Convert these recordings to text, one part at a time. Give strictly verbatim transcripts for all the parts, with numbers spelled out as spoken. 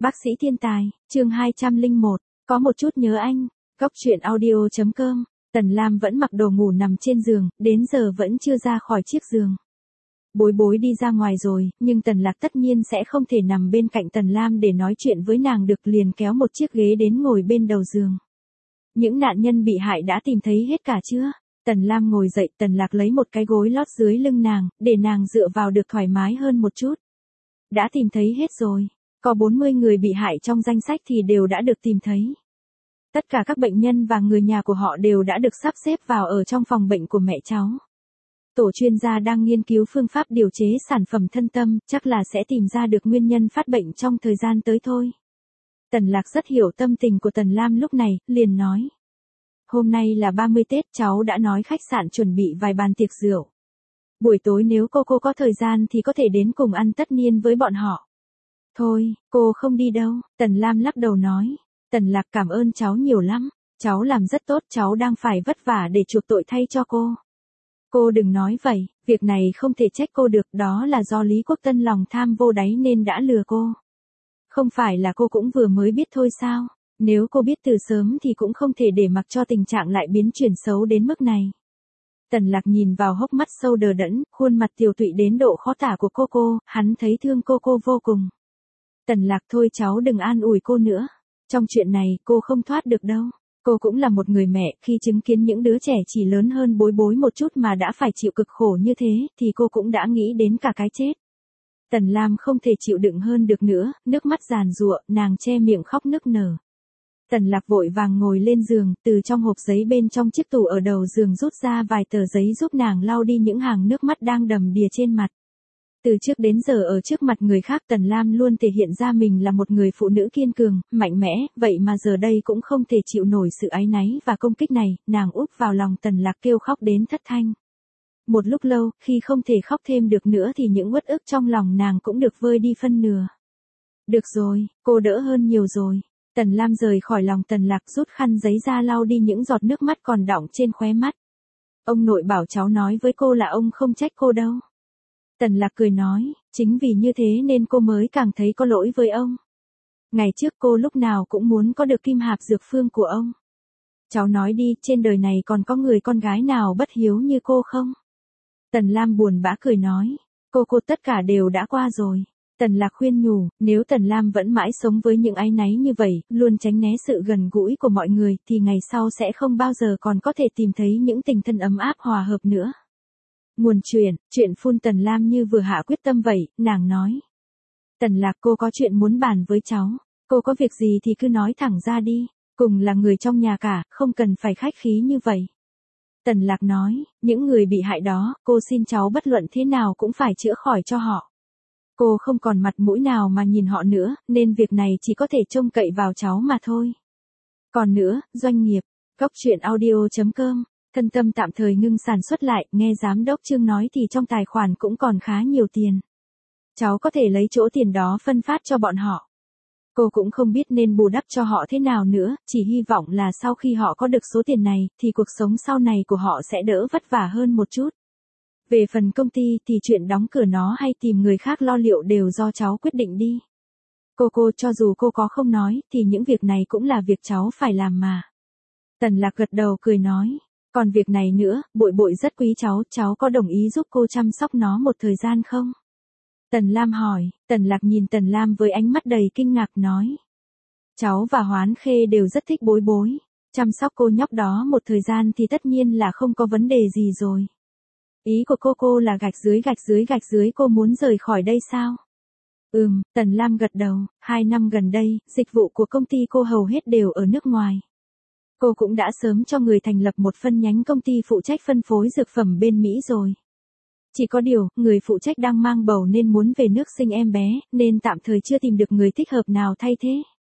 Bác sĩ thiên tài, chương hai trăm lẻ một, có một chút nhớ anh, Góc truyện audio.com, Tần Lam vẫn mặc đồ ngủ nằm trên giường, đến giờ vẫn chưa ra khỏi chiếc giường. Bối bối đi ra ngoài rồi, nhưng Tần Lạc tất nhiên sẽ không thể nằm bên cạnh Tần Lam để nói chuyện với nàng được, liền kéo một chiếc ghế đến ngồi bên đầu giường. Những nạn nhân bị hại đã tìm thấy hết cả chưa? Tần Lam ngồi dậy, Tần Lạc lấy một cái gối lót dưới lưng nàng, để nàng dựa vào được thoải mái hơn một chút. Đã tìm thấy hết rồi. Có bốn mươi người bị hại trong danh sách thì đều đã được tìm thấy. Tất cả các bệnh nhân và người nhà của họ đều đã được sắp xếp vào ở trong phòng bệnh của mẹ cháu. Tổ chuyên gia đang nghiên cứu phương pháp điều chế sản phẩm thân tâm, chắc là sẽ tìm ra được nguyên nhân phát bệnh trong thời gian tới thôi. Tần Lạc rất hiểu tâm tình của Tần Lam lúc này, liền nói. Hôm nay là ba mươi Tết, cháu đã nói khách sạn chuẩn bị vài bàn tiệc rượu. Buổi tối nếu cô cô có thời gian thì có thể đến cùng ăn tất niên với bọn họ. Thôi, cô không đi đâu, Tần Lam lắc đầu nói. Tần Lạc cảm ơn cháu nhiều lắm, cháu làm rất tốt, cháu đang phải vất vả để chuộc tội thay cho cô. Cô đừng nói vậy, việc này không thể trách cô được, đó là do Lý Quốc Tân lòng tham vô đáy nên đã lừa cô. Không phải là cô cũng vừa mới biết thôi sao, nếu cô biết từ sớm thì cũng không thể để mặc cho tình trạng lại biến chuyển xấu đến mức này. Tần Lạc nhìn vào hốc mắt sâu đờ đẫn, khuôn mặt tiều tụy đến độ khó tả của cô cô, hắn thấy thương cô cô vô cùng. Tần Lạc thôi cháu đừng an ủi cô nữa. Trong chuyện này cô không thoát được đâu. Cô cũng là một người mẹ, khi chứng kiến những đứa trẻ chỉ lớn hơn bối bối một chút mà đã phải chịu cực khổ như thế, thì cô cũng đã nghĩ đến cả cái chết. Tần Lam không thể chịu đựng hơn được nữa, nước mắt giàn giụa, nàng che miệng khóc nức nở. Tần Lạc vội vàng ngồi lên giường, từ trong hộp giấy bên trong chiếc tủ ở đầu giường rút ra vài tờ giấy giúp nàng lau đi những hàng nước mắt đang đầm đìa trên mặt. Từ trước đến giờ ở trước mặt người khác Tần Lam luôn thể hiện ra mình là một người phụ nữ kiên cường, mạnh mẽ, vậy mà giờ đây cũng không thể chịu nổi sự áy náy và công kích này, nàng úp vào lòng Tần Lạc kêu khóc đến thất thanh. Một lúc lâu, khi không thể khóc thêm được nữa thì những uất ức trong lòng nàng cũng được vơi đi phân nửa. Được rồi, cô đỡ hơn nhiều rồi. Tần Lam rời khỏi lòng Tần Lạc rút khăn giấy ra lau đi những giọt nước mắt còn đọng trên khóe mắt. Ông nội bảo cháu nói với cô là ông không trách cô đâu. Tần Lạc cười nói, chính vì như thế nên cô mới càng thấy có lỗi với ông. Ngày trước cô lúc nào cũng muốn có được kim hạp dược phương của ông. Cháu nói đi, trên đời này còn có người con gái nào bất hiếu như cô không? Tần Lam buồn bã cười nói, cô cô tất cả đều đã qua rồi. Tần Lạc khuyên nhủ, nếu Tần Lam vẫn mãi sống với những áy náy như vậy, luôn tránh né sự gần gũi của mọi người, thì ngày sau sẽ không bao giờ còn có thể tìm thấy những tình thân ấm áp hòa hợp nữa. Nguồn chuyện, chuyện phun Tần Lam như vừa hạ quyết tâm vậy, nàng nói. Tần Lạc cô có chuyện muốn bàn với cháu, cô có việc gì thì cứ nói thẳng ra đi, cùng là người trong nhà cả, không cần phải khách khí như vậy. Tần Lạc nói, những người bị hại đó, cô xin cháu bất luận thế nào cũng phải chữa khỏi cho họ. Cô không còn mặt mũi nào mà nhìn họ nữa, nên việc này chỉ có thể trông cậy vào cháu mà thôi. Còn nữa, doanh nghiệp, Góc truyện audio.com. Thân tâm tạm thời ngưng sản xuất lại, nghe giám đốc Trương nói thì trong tài khoản cũng còn khá nhiều tiền. Cháu có thể lấy chỗ tiền đó phân phát cho bọn họ. Cô cũng không biết nên bù đắp cho họ thế nào nữa, chỉ hy vọng là sau khi họ có được số tiền này, thì cuộc sống sau này của họ sẽ đỡ vất vả hơn một chút. Về phần công ty thì chuyện đóng cửa nó hay tìm người khác lo liệu đều do cháu quyết định đi. Cô cô cho dù cô có không nói, thì những việc này cũng là việc cháu phải làm mà. Tần Lạc gật đầu cười nói. Còn việc này nữa, bội bội rất quý cháu, cháu có đồng ý giúp cô chăm sóc nó một thời gian không? Tần Lam hỏi, Tần Lạc nhìn Tần Lam với ánh mắt đầy kinh ngạc nói. Cháu và Hoán Khê đều rất thích bối bối, chăm sóc cô nhóc đó một thời gian thì tất nhiên là không có vấn đề gì rồi. Ý của cô cô là gạch dưới gạch dưới gạch dưới cô muốn rời khỏi đây sao? Ừm, Tần Lam gật đầu, hai năm gần đây, dịch vụ của công ty cô hầu hết đều ở nước ngoài. Cô cũng đã sớm cho người thành lập một phân nhánh công ty phụ trách phân phối dược phẩm bên Mỹ rồi. Chỉ có điều, người phụ trách đang mang bầu nên muốn về nước sinh em bé, nên tạm thời chưa tìm được người thích hợp nào thay thế.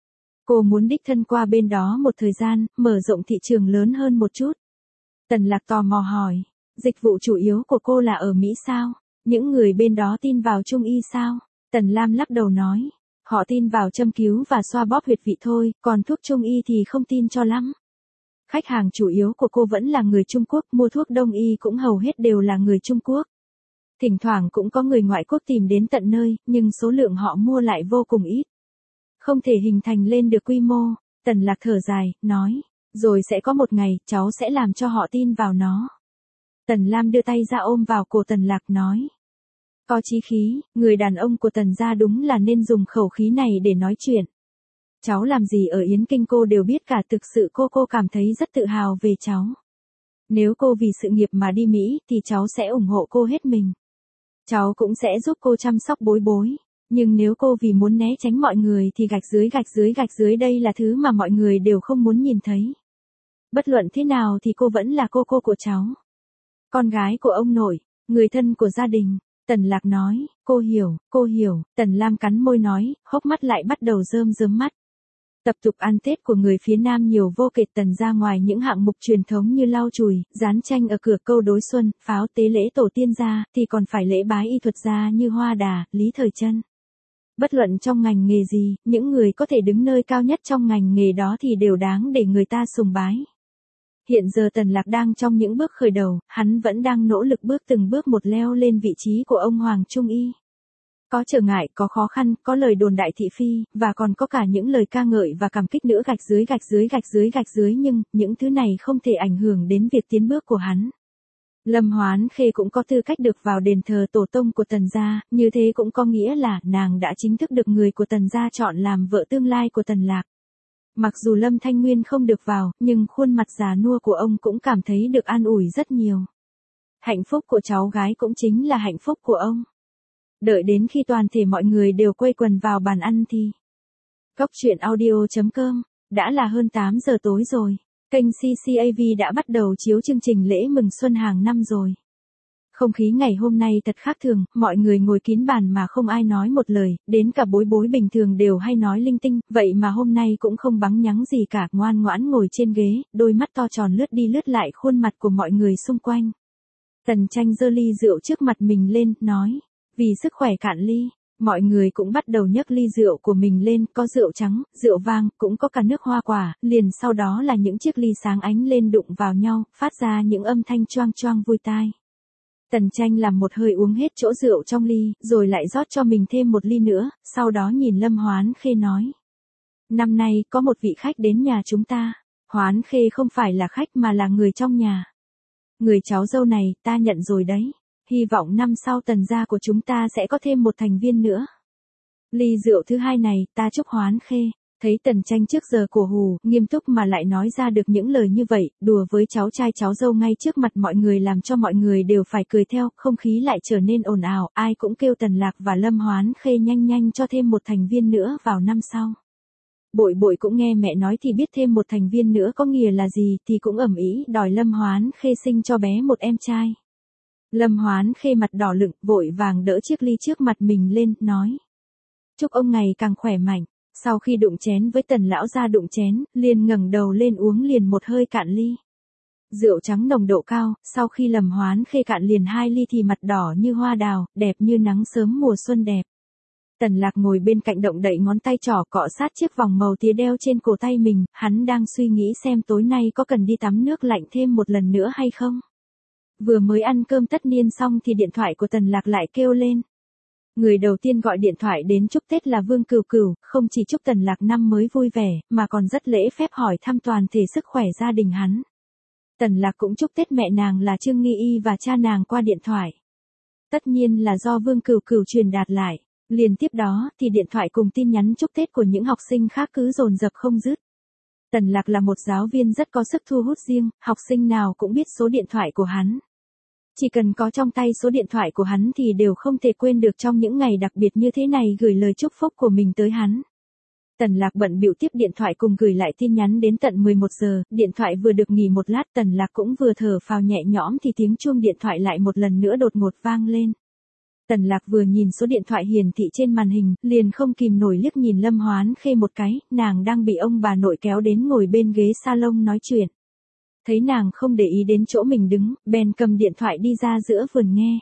Cô muốn đích thân qua bên đó một thời gian, mở rộng thị trường lớn hơn một chút. Tần Lạc tò mò hỏi, dịch vụ chủ yếu của cô là ở Mỹ sao? Những người bên đó tin vào Trung y sao? Tần Lam lắc đầu nói, họ tin vào châm cứu và xoa bóp huyệt vị thôi, còn thuốc Trung y thì không tin cho lắm. Khách hàng chủ yếu của cô vẫn là người Trung Quốc, mua thuốc Đông y cũng hầu hết đều là người Trung Quốc. Thỉnh thoảng cũng có người ngoại quốc tìm đến tận nơi, nhưng số lượng họ mua lại vô cùng ít. không thể hình thành lên được quy mô. Tần Lạc thở dài, nói, rồi sẽ có một ngày, cháu sẽ làm cho họ tin vào nó. Tần Lam đưa tay ra ôm vào cổ Tần Lạc nói. Có chí khí, người đàn ông của Tần gia đúng là nên dùng khẩu khí này để nói chuyện. Cháu làm gì ở Yến Kinh cô đều biết cả, thực sự cô cô cảm thấy rất tự hào về cháu. Nếu cô vì sự nghiệp mà đi Mỹ thì cháu sẽ ủng hộ cô hết mình. Cháu cũng sẽ giúp cô chăm sóc Bối Bối. Nhưng nếu cô vì muốn né tránh mọi người thì gạch dưới gạch dưới gạch dưới đây là thứ mà mọi người đều không muốn nhìn thấy. Bất luận thế nào thì cô vẫn là cô cô của cháu. Con gái của ông nội, người thân của gia đình. Tần Lạc nói, cô hiểu, cô hiểu. Tần Lam cắn môi nói, hốc mắt lại bắt đầu rơm rớm mắt. Tập tục ăn Tết của người phía Nam nhiều vô kể. Tần ra ngoài những hạng mục truyền thống như lau chùi, dán tranh ở cửa, câu đối xuân, pháo tế lễ tổ tiên gia, thì còn phải lễ bái y thuật gia như Hoa Đà, Lý Thời Trân. Bất luận trong ngành nghề gì, những người có thể đứng nơi cao nhất trong ngành nghề đó thì đều đáng để người ta sùng bái. Hiện giờ Tần Lạc đang trong những bước khởi đầu, hắn vẫn đang nỗ lực bước từng bước một leo lên vị trí của ông Hoàng Trung Y. Có trở ngại, có khó khăn, có lời đồn đại thị phi, và còn có cả những lời ca ngợi và cảm kích nữa, gạch dưới gạch dưới gạch dưới gạch dưới, nhưng những thứ này không thể ảnh hưởng đến việc tiến bước của hắn. Lâm Hoán Khê cũng có tư cách được vào đền thờ tổ tông của Tần gia, như thế cũng có nghĩa là nàng đã chính thức được người của Tần gia chọn làm vợ tương lai của Tần Lạc. Mặc dù Lâm Thanh Nguyên không được vào, nhưng khuôn mặt già nua của ông cũng cảm thấy được an ủi rất nhiều. Hạnh phúc của cháu gái cũng chính là hạnh phúc của ông. Đợi đến khi toàn thể mọi người đều quây quần vào bàn ăn thì... Cốc truyện audio chấm com, đã là hơn tám giờ tối rồi. Kênh xê xê a vê đã bắt đầu chiếu chương trình lễ mừng xuân hàng năm rồi. Không khí ngày hôm nay thật khác thường, mọi người ngồi kín bàn mà không ai nói một lời, đến cả Bối Bối bình thường đều hay nói linh tinh, vậy mà hôm nay cũng không bắn nhắng gì cả, ngoan ngoãn ngồi trên ghế, đôi mắt to tròn lướt đi lướt lại khuôn mặt của mọi người xung quanh. Tần Tranh giơ ly rượu trước mặt mình lên, nói, vì sức khỏe cạn ly. Mọi người cũng bắt đầu nhấc ly rượu của mình lên, có rượu trắng, rượu vang, cũng có cả nước hoa quả, liền sau đó là những chiếc ly sáng ánh lên đụng vào nhau, phát ra những âm thanh choang choang vui tai. Tần Tranh làm một hơi uống hết chỗ rượu trong ly, rồi lại rót cho mình thêm một ly nữa, sau đó nhìn Lâm Hoán Khê nói. Năm nay, có một vị khách đến nhà chúng ta. Hoán Khê không phải là khách mà là người trong nhà. Người cháu dâu này, ta nhận rồi đấy. Hy vọng năm sau Tần gia của chúng ta sẽ có thêm một thành viên nữa. Ly rượu thứ hai này, ta chúc Hoán Khê. Thấy Tần Tranh trước giờ cổ hù, nghiêm túc mà lại nói ra được những lời như vậy, đùa với cháu trai cháu dâu ngay trước mặt mọi người làm cho mọi người đều phải cười theo, không khí lại trở nên ồn ào, ai cũng kêu Tần Lạc và Lâm Hoán Khê nhanh nhanh cho thêm một thành viên nữa vào năm sau. Bội Bội cũng nghe mẹ nói thì biết thêm một thành viên nữa có nghĩa là gì, thì cũng ầm ĩ đòi Lâm Hoán Khê sinh cho bé một em trai. Lâm Hoán Khê mặt đỏ lựng, vội vàng đỡ chiếc ly trước mặt mình lên, nói. Chúc ông ngày càng khỏe mạnh. Sau khi đụng chén với Tần lão gia đụng chén, liền ngẩng đầu lên uống liền một hơi cạn ly. Rượu trắng nồng độ cao, sau khi Lâm Hoán Khê cạn liền hai ly thì mặt đỏ như hoa đào, đẹp như nắng sớm mùa xuân đẹp. Tần Lạc ngồi bên cạnh động đậy ngón tay trỏ cọ sát chiếc vòng màu tía đeo trên cổ tay mình, hắn đang suy nghĩ xem tối nay có cần đi tắm nước lạnh thêm một lần nữa hay không. Vừa mới ăn cơm tất niên xong thì điện thoại của Tần Lạc lại kêu lên. Người đầu tiên gọi điện thoại đến chúc Tết là Vương Cửu Cửu, không chỉ chúc Tần Lạc năm mới vui vẻ, mà còn rất lễ phép hỏi thăm toàn thể sức khỏe gia đình hắn. Tần Lạc cũng chúc Tết mẹ nàng là Trương Nghi Y và cha nàng qua điện thoại. Tất nhiên là do Vương Cửu Cửu truyền đạt lại. Liền tiếp đó thì điện thoại cùng tin nhắn chúc Tết của những học sinh khác cứ dồn dập không dứt. Tần Lạc là một giáo viên rất có sức thu hút riêng, học sinh nào cũng biết số điện thoại của hắn. Chỉ cần có trong tay số điện thoại của hắn thì đều không thể quên được trong những ngày đặc biệt như thế này gửi lời chúc phúc của mình tới hắn. Tần Lạc bận bịu tiếp điện thoại cùng gửi lại tin nhắn đến tận mười một giờ, điện thoại vừa được nghỉ một lát Tần Lạc cũng vừa thở phào nhẹ nhõm thì tiếng chuông điện thoại lại một lần nữa đột ngột vang lên. Tần Lạc vừa nhìn số điện thoại hiển thị trên màn hình, liền không kìm nổi liếc nhìn Lâm Hoán Khê một cái, nàng đang bị ông bà nội kéo đến ngồi bên ghế salon nói chuyện. Thấy nàng không để ý đến chỗ mình đứng, bèn cầm điện thoại đi ra giữa vườn nghe.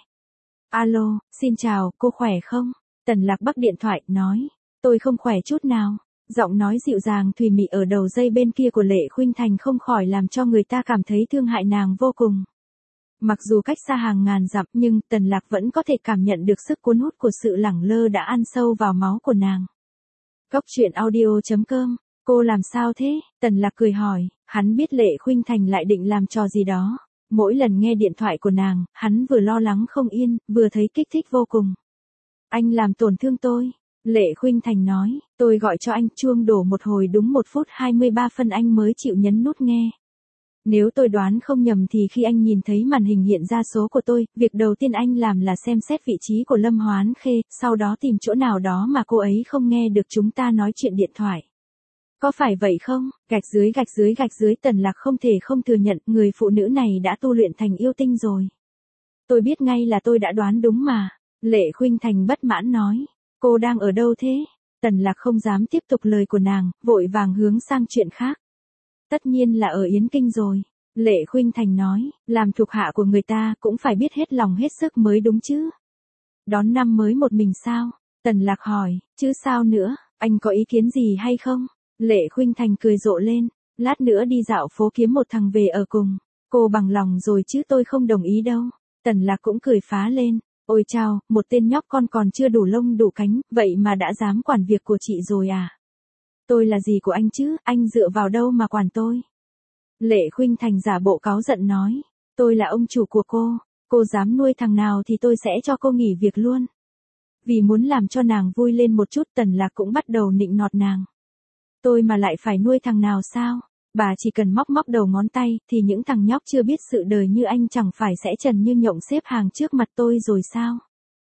Alo, xin chào, cô khỏe không? Tần Lạc bắt điện thoại, nói. Tôi không khỏe chút nào. Giọng nói dịu dàng thùy mị ở đầu dây bên kia của Lệ Khuynh Thành không khỏi làm cho người ta cảm thấy thương hại nàng vô cùng. Mặc dù cách xa hàng ngàn dặm nhưng Tần Lạc vẫn có thể cảm nhận được sức cuốn hút của sự lẳng lơ đã ăn sâu vào máu của nàng. Cốc truyện audio chấm com, cô làm sao thế? Tần Lạc cười hỏi, hắn biết Lệ Khuynh Thành lại định làm trò gì đó. Mỗi lần nghe điện thoại của nàng, hắn vừa lo lắng không yên, vừa thấy kích thích vô cùng. Anh làm tổn thương tôi. Lệ Khuynh Thành nói, tôi gọi cho anh, chuông đổ một hồi đúng một phút hai mươi ba phân anh mới chịu nhấn nút nghe. Nếu tôi đoán không nhầm thì khi anh nhìn thấy màn hình hiện ra số của tôi, việc đầu tiên anh làm là xem xét vị trí của Lâm Hoán Khê, sau đó tìm chỗ nào đó mà cô ấy không nghe được chúng ta nói chuyện điện thoại. Có phải vậy không? Gạch dưới gạch dưới gạch dưới Tần Lạc không thể không thừa nhận người phụ nữ này đã tu luyện thành yêu tinh rồi. Tôi biết ngay là tôi đã đoán đúng mà. Lệ Khuynh Thành bất mãn nói. Cô đang ở đâu thế? Tần Lạc không dám tiếp tục lời của nàng, vội vàng hướng sang chuyện khác. Tất nhiên là ở Yến Kinh rồi. Lệ Khuynh Thành nói, làm thuộc hạ của người ta cũng phải biết hết lòng hết sức mới đúng chứ. Đón năm mới một mình sao? Tần Lạc hỏi, chứ sao nữa, anh có ý kiến gì hay không? Lệ Khuynh Thành cười rộ lên, lát nữa đi dạo phố kiếm một thằng về ở cùng. Cô bằng lòng rồi chứ tôi không đồng ý đâu. Tần Lạc cũng cười phá lên, ôi chao, một tên nhóc con còn chưa đủ lông đủ cánh, vậy mà đã dám quản việc của chị rồi à? Tôi là gì của anh chứ, anh dựa vào đâu mà quản tôi? Lệ Khuynh Thành giả bộ cáu giận nói, tôi là ông chủ của cô, cô dám nuôi thằng nào thì tôi sẽ cho cô nghỉ việc luôn. Vì muốn làm cho nàng vui lên một chút, Tần Lạc cũng bắt đầu nịnh nọt nàng. Tôi mà lại phải nuôi thằng nào sao? Bà chỉ cần móc móc đầu ngón tay, thì những thằng nhóc chưa biết sự đời như anh chẳng phải sẽ trần như nhộng xếp hàng trước mặt tôi rồi sao?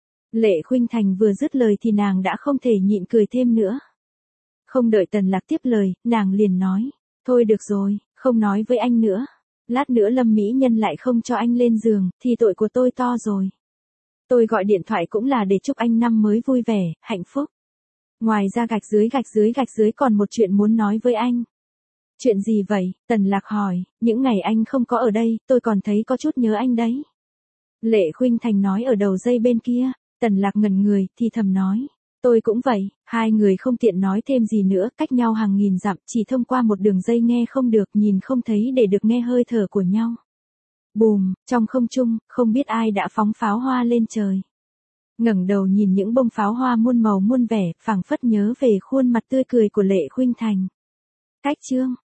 Lệ Khuynh Thành vừa dứt lời thì nàng đã không thể nhịn cười thêm nữa. Không đợi Tần Lạc tiếp lời, nàng liền nói, thôi được rồi, không nói với anh nữa. Lát nữa Lâm Mỹ Nhân lại không cho anh lên giường, thì tội của tôi to rồi. Tôi gọi điện thoại cũng là để chúc anh năm mới vui vẻ, hạnh phúc. Ngoài ra gạch dưới gạch dưới gạch dưới còn một chuyện muốn nói với anh. Chuyện gì vậy? Tần Lạc hỏi, những ngày anh không có ở đây, tôi còn thấy có chút nhớ anh đấy. Lệ Khuynh Thành nói ở đầu dây bên kia, Tần Lạc ngẩn người, thì thầm nói. Tôi cũng vậy, hai người không tiện nói thêm gì nữa, cách nhau hàng nghìn dặm, chỉ thông qua một đường dây nghe không được, nhìn không thấy để được nghe hơi thở của nhau. Bùm, trong không trung, không biết ai đã phóng pháo hoa lên trời. Ngẩng đầu nhìn những bông pháo hoa muôn màu muôn vẻ, phảng phất nhớ về khuôn mặt tươi cười của Lệ Khuynh Thành. Cách chương